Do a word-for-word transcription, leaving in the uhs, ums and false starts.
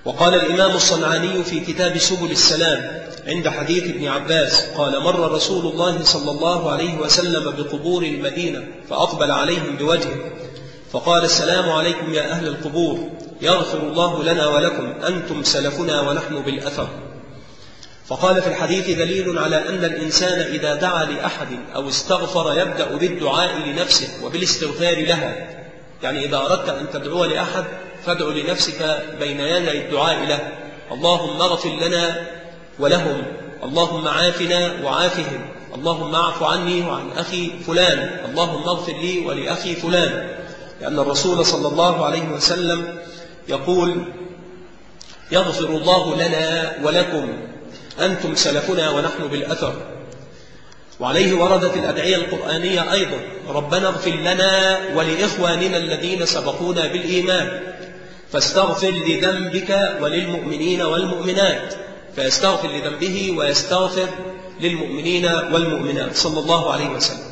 وقال الإمام الصنعاني في كتاب سبل السلام عند حديث ابن عباس قال: مر رسول الله صلى الله عليه وسلم بقبور المدينة فأقبل عليهم بوجهه فقال: السلام عليكم يا أهل القبور، يغفر الله لنا ولكم، أنتم سلفنا ونحن بالأثر. فقال في الحديث دليل على أن الإنسان إذا دعا لأحد أو استغفر يبدأ بالدعاء لنفسه وبالاستغفار لها. يعني إذا أردت أن تدعو لأحد فادعو لنفسك بين يدي الدعاء له: اللهم اغفر لنا ولهم، اللهم عافنا وعافهم، اللهم اعف عني وعن أخي فلان، اللهم اغفر لي ولأخي فلان. لأن الرسول صلى الله عليه وسلم يقول: يغفر الله لنا ولكم، أنتم سلفنا ونحن بالأثر. وعليه وردت الأدعية القرآنية أيضا: ربنا اغفر لنا ولإخواننا الذين سبقونا بالإيمان. فاستغفر لذنبك وللمؤمنين والمؤمنات، فيستغفر لذنبه ويستغفر للمؤمنين والمؤمنات صلى الله عليه وسلم.